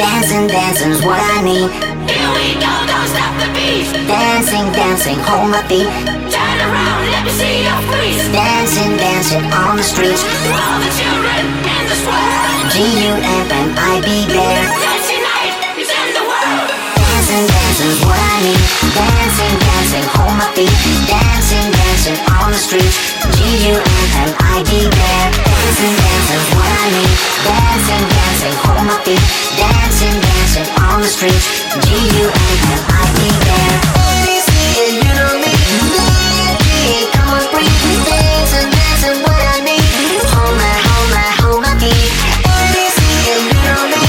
Dancing, dancing's what I need. Here we go, don't stop the beat. Dancing, dancing, hold my feet. Turn around, let me see your freeze. Dancing, dancing on the streets. For all the children in this world. G-U-F-M-I be there. Dancing night is in the world. Dancing, dancing's what I need. Dancing, dancing, hold my feet. Dancing, dancing on the streets. G-U-F-M-I be there. Dancing, dancing's what I need. Dancing, dancing, hold my feet. Dancing, dancing on the streets. G-U-F-M-I be there. You know me. Come on, breathe. Dancing, dancing, what I need. Hold my, hold my, hold my feet. You know me.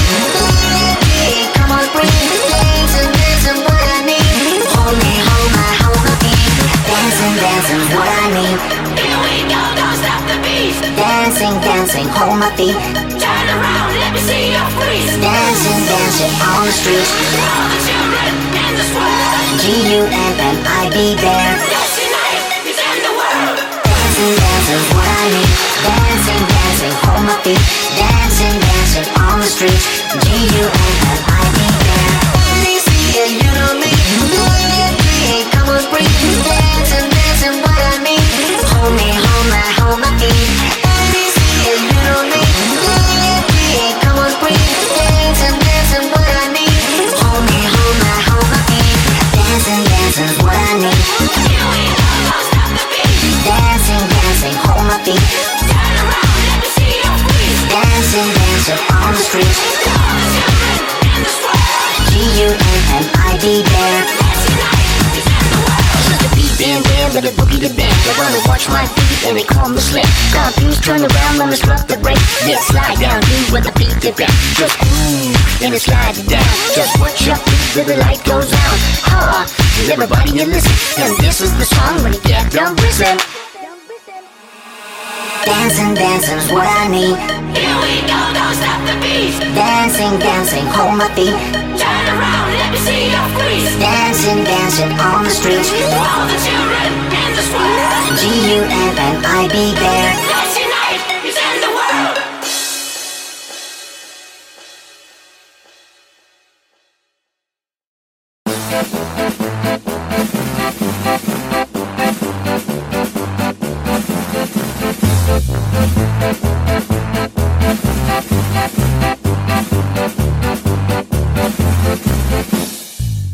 Come on, breathe. Dancing, dancing, what I need. Hold me, hold my, hold my feet. Dancing, dancing's what I need. Here we go, don't stop the beat. Dancing, dancing, hold my feet. Turn around, let me see your freeze. Dancing, dancing on the streets. For all the children in this world. G-U-F-M-I be there. Dancing night is in the world. Dancing, dancing's what I need. Dancing, dancing, hold my feet. Dancing, dancing on the streets. G-U-F-M-I be there. You know me. Come on, breathe. Dancing, dancing, what I need. Hold me, hold my feet. You know me. Come on, breathe. Dancing, dancing, what I need. Hold me, hold my feet. Dancing, dancing's what I need. Here we go, don't stop the beat. Dancing, dancing, hold my feet. Turn around, let me see your freeze. Dancing, dancing on the streets. For all the children in this world. G-U-F-M-I be there. Dancing night is in the world. Since the beat been there, let it boogie the band. They wanna watch my feet and they call me slam. Confused, turn around, let me struck the break. Then slide down, do with the beat get back. Just groove, and it slide it down. Just watch your feet till the light goes out. Ha! Everybody you listen, and this is the song when you get done whistling. Dancing, dancing's what I need. Here we go, don't stop the beat. Dancing, dancing, hold my feet. Turn around, let me see your freeze. Dancing, dancing on the streets. For all the children in this world. G-U-F-M-I be there.